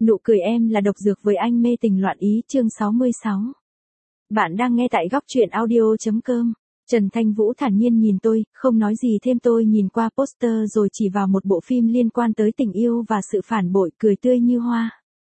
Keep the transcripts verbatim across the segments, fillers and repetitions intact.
Nụ cười em là độc dược với anh mê tình loạn ý chương sáu mươi sáu. Bạn đang nghe tại góc truyện audio.com. Trần Thanh Vũ thản nhiên nhìn tôi, không nói gì thêm. Tôi nhìn qua poster rồi chỉ vào một bộ phim liên quan tới tình yêu và sự phản bội, cười tươi như hoa.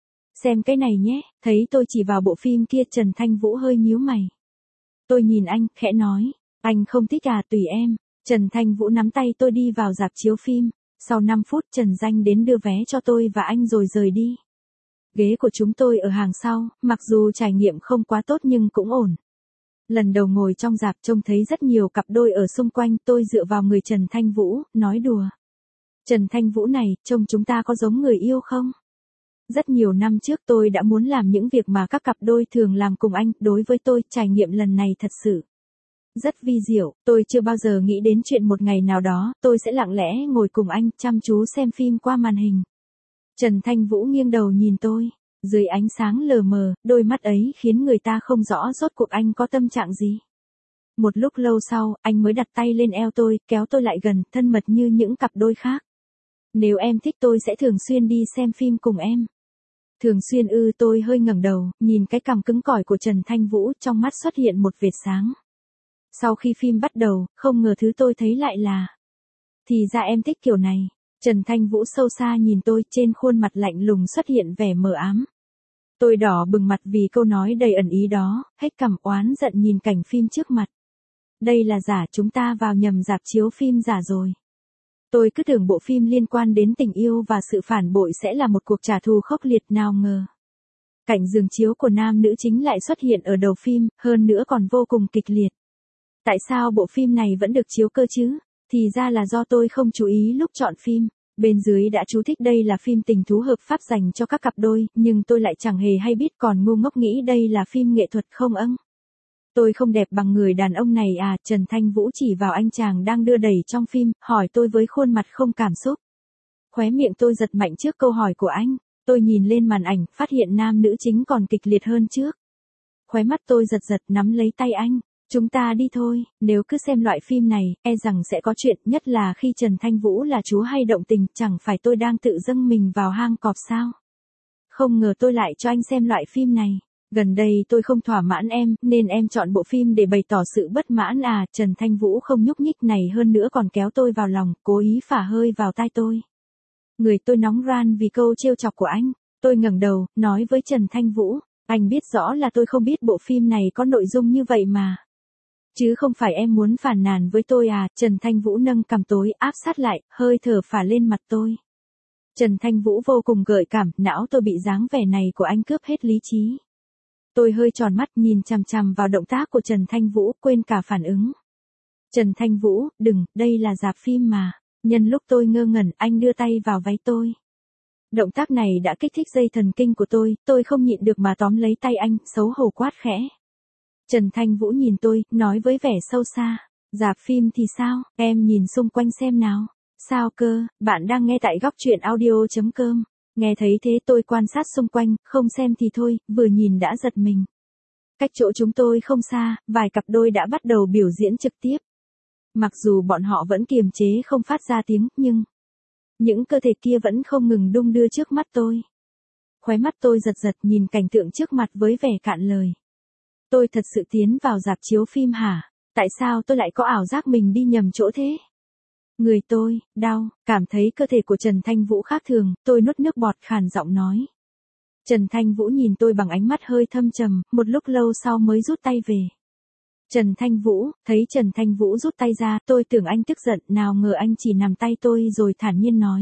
Xem cái này nhé, thấy tôi chỉ vào bộ phim kia Trần Thanh Vũ hơi nhíu mày. Tôi nhìn anh, khẽ nói, anh không thích à, tùy em. Trần Thanh Vũ nắm tay tôi đi vào rạp chiếu phim. Sau năm phút Trần Danh đến đưa vé cho tôi và anh rồi rời đi. Ghế của chúng tôi ở hàng sau, mặc dù trải nghiệm không quá tốt nhưng cũng ổn. Lần đầu ngồi trong rạp trông thấy rất nhiều cặp đôi ở xung quanh, tôi dựa vào người Trần Thanh Vũ, nói đùa. Trần Thanh Vũ này, trông chúng ta có giống người yêu không? Rất nhiều năm trước tôi đã muốn làm những việc mà các cặp đôi thường làm cùng anh, đối với tôi, trải nghiệm lần này thật sự rất vi diệu. Tôi chưa bao giờ nghĩ đến chuyện một ngày nào đó, tôi sẽ lặng lẽ ngồi cùng anh, chăm chú xem phim qua màn hình. Trần Thanh Vũ nghiêng đầu nhìn tôi. Dưới ánh sáng lờ mờ, đôi mắt ấy khiến người ta không rõ rốt cuộc anh có tâm trạng gì. Một lúc lâu sau, anh mới đặt tay lên eo tôi, kéo tôi lại gần, thân mật như những cặp đôi khác. Nếu em thích tôi sẽ thường xuyên đi xem phim cùng em. Thường xuyên ư? Tôi hơi ngẩng đầu, nhìn cái cằm cứng cỏi của Trần Thanh Vũ, trong mắt xuất hiện một vệt sáng. Sau khi phim bắt đầu, không ngờ thứ tôi thấy lại là... Thì ra em thích kiểu này. Trần Thanh Vũ sâu xa nhìn tôi, trên khuôn mặt lạnh lùng xuất hiện vẻ mờ ám. Tôi đỏ bừng mặt vì câu nói đầy ẩn ý đó, hết cằm oán giận nhìn cảnh phim trước mặt. Đây là giả, chúng ta vào nhầm rạp chiếu phim giả rồi. Tôi cứ tưởng bộ phim liên quan đến tình yêu và sự phản bội sẽ là một cuộc trả thù khốc liệt, nào ngờ. Cảnh giường chiếu của nam nữ chính lại xuất hiện ở đầu phim, hơn nữa còn vô cùng kịch liệt. Tại sao bộ phim này vẫn được chiếu cơ chứ? Thì ra là do tôi không chú ý lúc chọn phim. Bên dưới đã chú thích đây là phim tình thú hợp pháp dành cho các cặp đôi, nhưng tôi lại chẳng hề hay biết, còn ngu ngốc nghĩ đây là phim nghệ thuật không âng. Tôi không đẹp bằng người đàn ông này à? Trần Thanh Vũ chỉ vào anh chàng đang đưa đẩy trong phim, hỏi tôi với khuôn mặt không cảm xúc. Khóe miệng tôi giật mạnh trước câu hỏi của anh. Tôi nhìn lên màn ảnh, phát hiện nam nữ chính còn kịch liệt hơn trước. Khóe mắt tôi giật giật, nắm lấy tay anh. Chúng ta đi thôi, nếu cứ xem loại phim này, e rằng sẽ có chuyện, nhất là khi Trần Thanh Vũ là chú hay động tình, chẳng phải tôi đang tự dâng mình vào hang cọp sao? Không ngờ tôi lại cho anh xem loại phim này. Gần đây tôi không thỏa mãn em, nên em chọn bộ phim để bày tỏ sự bất mãn à? Trần Thanh Vũ không nhúc nhích này, hơn nữa còn kéo tôi vào lòng, cố ý phả hơi vào tai tôi. Người tôi nóng ran vì câu trêu chọc của anh. Tôi ngẩng đầu, nói với Trần Thanh Vũ, anh biết rõ là tôi không biết bộ phim này có nội dung như vậy mà. Chứ không phải em muốn phàn nàn với tôi à? Trần Thanh Vũ nâng cằm tối, áp sát lại, hơi thở phả lên mặt tôi. Trần Thanh Vũ vô cùng gợi cảm, não tôi bị dáng vẻ này của anh cướp hết lý trí. Tôi hơi tròn mắt nhìn chằm chằm vào động tác của Trần Thanh Vũ, quên cả phản ứng. Trần Thanh Vũ, đừng, đây là rạp phim mà. Nhân lúc tôi ngơ ngẩn, anh đưa tay vào váy tôi. Động tác này đã kích thích dây thần kinh của tôi, tôi không nhịn được mà tóm lấy tay anh, xấu hổ quát khẽ. Trần Thanh Vũ nhìn tôi, nói với vẻ sâu xa, rạp phim thì sao, em nhìn xung quanh xem nào. Sao cơ? Bạn đang nghe tại góc truyện audio.com. Nghe thấy thế tôi quan sát xung quanh, không xem thì thôi, vừa nhìn đã giật mình. Cách chỗ chúng tôi không xa, vài cặp đôi đã bắt đầu biểu diễn trực tiếp. Mặc dù bọn họ vẫn kiềm chế không phát ra tiếng, nhưng những cơ thể kia vẫn không ngừng đung đưa trước mắt tôi. Khóe mắt tôi giật giật nhìn cảnh tượng trước mặt với vẻ cạn lời. Tôi thật sự tiến vào rạp chiếu phim hả? Tại sao tôi lại có ảo giác mình đi nhầm chỗ thế? Người tôi, đau, cảm thấy cơ thể của Trần Thanh Vũ khác thường, tôi nuốt nước bọt khàn giọng nói. Trần Thanh Vũ nhìn tôi bằng ánh mắt hơi thâm trầm, một lúc lâu sau mới rút tay về. Trần Thanh Vũ, thấy Trần Thanh Vũ rút tay ra, tôi tưởng anh tức giận, nào ngờ anh chỉ nắm tay tôi rồi thản nhiên nói.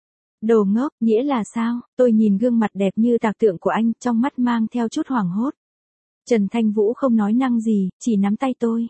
Đồ ngốc, nghĩa là sao? Tôi nhìn gương mặt đẹp như tạc tượng của anh, trong mắt mang theo chút hoảng hốt. Trần Thanh Vũ không nói năng gì, chỉ nắm tay tôi.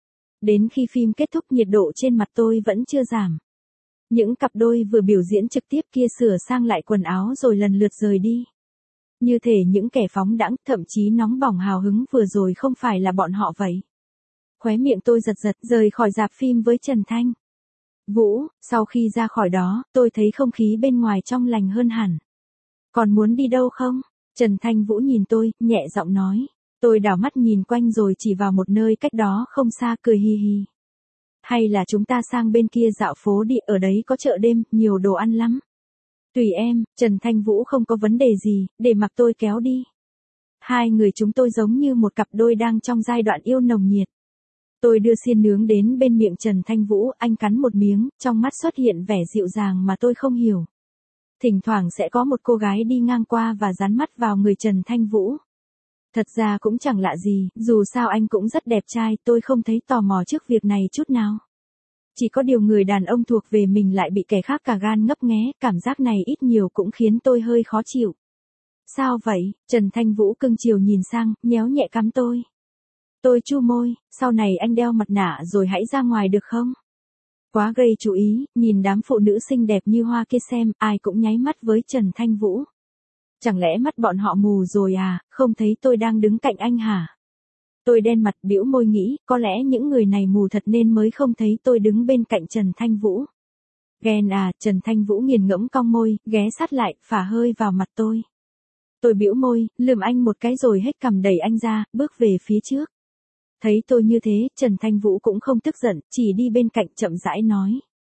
Đến khi phim kết thúc nhiệt độ trên mặt tôi vẫn chưa giảm. Những cặp đôi vừa biểu diễn trực tiếp kia sửa sang lại quần áo rồi lần lượt rời đi. Như thể những kẻ phóng đãng, thậm chí nóng bỏng hào hứng vừa rồi không phải là bọn họ vậy. Khóe miệng tôi giật giật rời khỏi rạp phim với Trần Thanh Vũ. Sau khi ra khỏi đó, tôi thấy không khí bên ngoài trong lành hơn hẳn. Còn muốn đi đâu không? Trần Thanh Vũ nhìn tôi, nhẹ giọng nói. Tôi đảo mắt nhìn quanh rồi chỉ vào một nơi cách đó không xa, cười hi hi. Hay là chúng ta sang bên kia dạo phố đi, ở đấy có chợ đêm, nhiều đồ ăn lắm. Tùy em, Trần Thanh Vũ không có vấn đề gì, để mặc tôi kéo đi. Hai người chúng tôi giống như một cặp đôi đang trong giai đoạn yêu nồng nhiệt. Tôi đưa xiên nướng đến bên miệng Trần Thanh Vũ, anh cắn một miếng, trong mắt xuất hiện vẻ dịu dàng mà tôi không hiểu. Thỉnh thoảng sẽ có một cô gái đi ngang qua và dán mắt vào người Trần Thanh Vũ. Thật ra cũng chẳng lạ gì, dù sao anh cũng rất đẹp trai, tôi không thấy tò mò trước việc này chút nào. Chỉ có điều người đàn ông thuộc về mình lại bị kẻ khác cả gan ngấp nghé, cảm giác này ít nhiều cũng khiến tôi hơi khó chịu. Sao vậy? Trần Thanh Vũ cưng chiều nhìn sang, nhéo nhẹ cằm tôi. Tôi chu môi, sau này anh đeo mặt nạ rồi hãy ra ngoài được không? Quá gây chú ý, nhìn đám phụ nữ xinh đẹp như hoa kia xem, ai cũng nháy mắt với Trần Thanh Vũ. Chẳng lẽ mắt bọn họ mù rồi à, không thấy tôi đang đứng cạnh anh hả? Tôi đen mặt bĩu môi nghĩ, có lẽ những người này mù thật nên mới không thấy tôi đứng bên cạnh Trần Thanh Vũ. Ghen à, Trần Thanh Vũ nghiền ngẫm cong môi, ghé sát lại, phả hơi vào mặt tôi. Tôi bĩu môi, lườm anh một cái rồi hết cằm đẩy anh ra, bước về phía trước. Thấy tôi như thế, Trần Thanh Vũ cũng không tức giận, chỉ đi bên cạnh chậm rãi nói.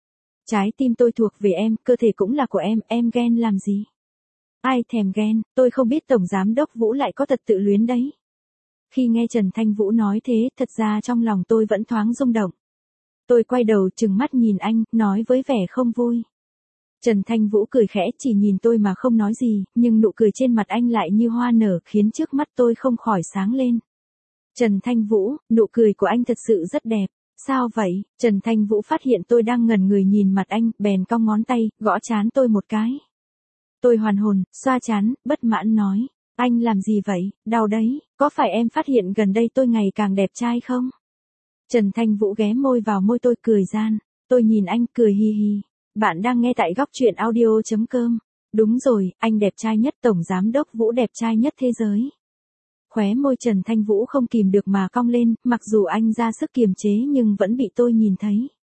Trái tim tôi thuộc về em, cơ thể cũng là của em, em ghen làm gì? Ai thèm ghen, tôi không biết Tổng Giám Đốc Vũ lại có tật tự luyến đấy. Khi nghe Trần Thanh Vũ nói thế, thật ra trong lòng tôi vẫn thoáng rung động. Tôi quay đầu trừng mắt nhìn anh, nói với vẻ không vui. Trần Thanh Vũ cười khẽ chỉ nhìn tôi mà không nói gì, nhưng nụ cười trên mặt anh lại như hoa nở khiến trước mắt tôi không khỏi sáng lên. Trần Thanh Vũ, nụ cười của anh thật sự rất đẹp. Sao vậy? Trần Thanh Vũ phát hiện tôi đang ngẩn người nhìn mặt anh, bèn cong ngón tay, gõ trán tôi một cái. Tôi hoàn hồn, xoa trán, bất mãn nói. Anh làm gì vậy? Đau đấy, có phải em phát hiện gần đây tôi ngày càng đẹp trai không? Trần Thanh Vũ ghé môi vào môi tôi cười gian. Tôi nhìn anh cười hi hi. Bạn đang nghe tại góc truyện audio chấm com. Đúng rồi, anh đẹp trai nhất, Tổng Giám Đốc Vũ đẹp trai nhất thế giới. Khóe môi Trần Thanh Vũ không kìm được mà cong lên, mặc dù anh ra sức kiềm chế nhưng vẫn bị tôi nhìn thấy.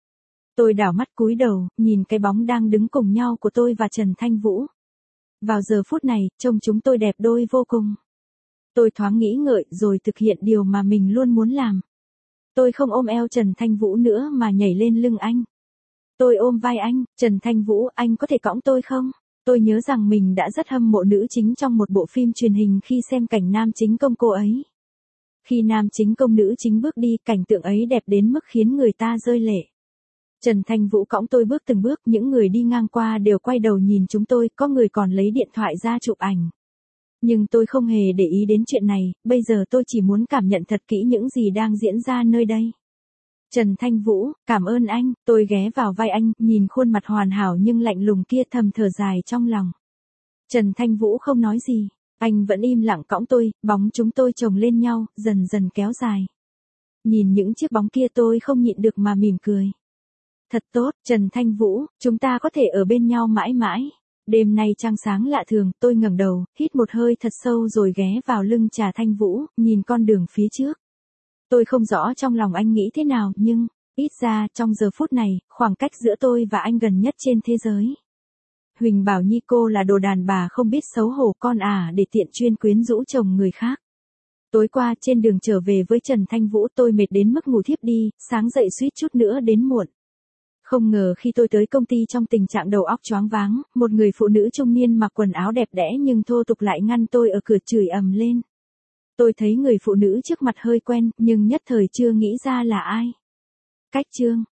Tôi đảo mắt cúi đầu, nhìn cái bóng đang đứng cùng nhau của tôi và Trần Thanh Vũ. Vào giờ phút này, trông chúng tôi đẹp đôi vô cùng. Tôi thoáng nghĩ ngợi rồi thực hiện điều mà mình luôn muốn làm. Tôi không ôm eo Trần Thanh Vũ nữa mà nhảy lên lưng anh. Tôi ôm vai anh, Trần Thanh Vũ, anh có thể cõng tôi không? Tôi nhớ rằng mình đã rất hâm mộ nữ chính trong một bộ phim truyền hình khi xem cảnh nam chính công cô ấy. Khi nam chính công nữ chính bước đi, cảnh tượng ấy đẹp đến mức khiến người ta rơi lệ. Trần Thanh Vũ cõng tôi bước từng bước, những người đi ngang qua đều quay đầu nhìn chúng tôi, có người còn lấy điện thoại ra chụp ảnh. Nhưng tôi không hề để ý đến chuyện này, bây giờ tôi chỉ muốn cảm nhận thật kỹ những gì đang diễn ra nơi đây. Trần Thanh Vũ, cảm ơn anh, tôi ghé vào vai anh, nhìn khuôn mặt hoàn hảo nhưng lạnh lùng kia thầm thở dài trong lòng. Trần Thanh Vũ không nói gì, anh vẫn im lặng cõng tôi, bóng chúng tôi chồng lên nhau, dần dần kéo dài. Nhìn những chiếc bóng kia tôi không nhịn được mà mỉm cười. Thật tốt, Trần Thanh Vũ, chúng ta có thể ở bên nhau mãi mãi. Đêm nay trăng sáng lạ thường, tôi ngẩng đầu, hít một hơi thật sâu rồi ghé vào lưng Trà Thanh Vũ, nhìn con đường phía trước. Tôi không rõ trong lòng anh nghĩ thế nào, nhưng, ít ra, trong giờ phút này, khoảng cách giữa tôi và anh gần nhất trên thế giới. Huỳnh bảo Nhi cô là đồ đàn bà không biết xấu hổ con à để tiện chuyên quyến rũ chồng người khác. Tối qua trên đường trở về với Trần Thanh Vũ tôi mệt đến mức ngủ thiếp đi, sáng dậy suýt chút nữa đến muộn. Không ngờ khi tôi tới công ty trong tình trạng đầu óc choáng váng, một người phụ nữ trung niên mặc quần áo đẹp đẽ nhưng thô tục lại ngăn tôi ở cửa chửi ầm lên. Tôi thấy người phụ nữ trước mặt hơi quen, nhưng nhất thời chưa nghĩ ra là ai. Cách chương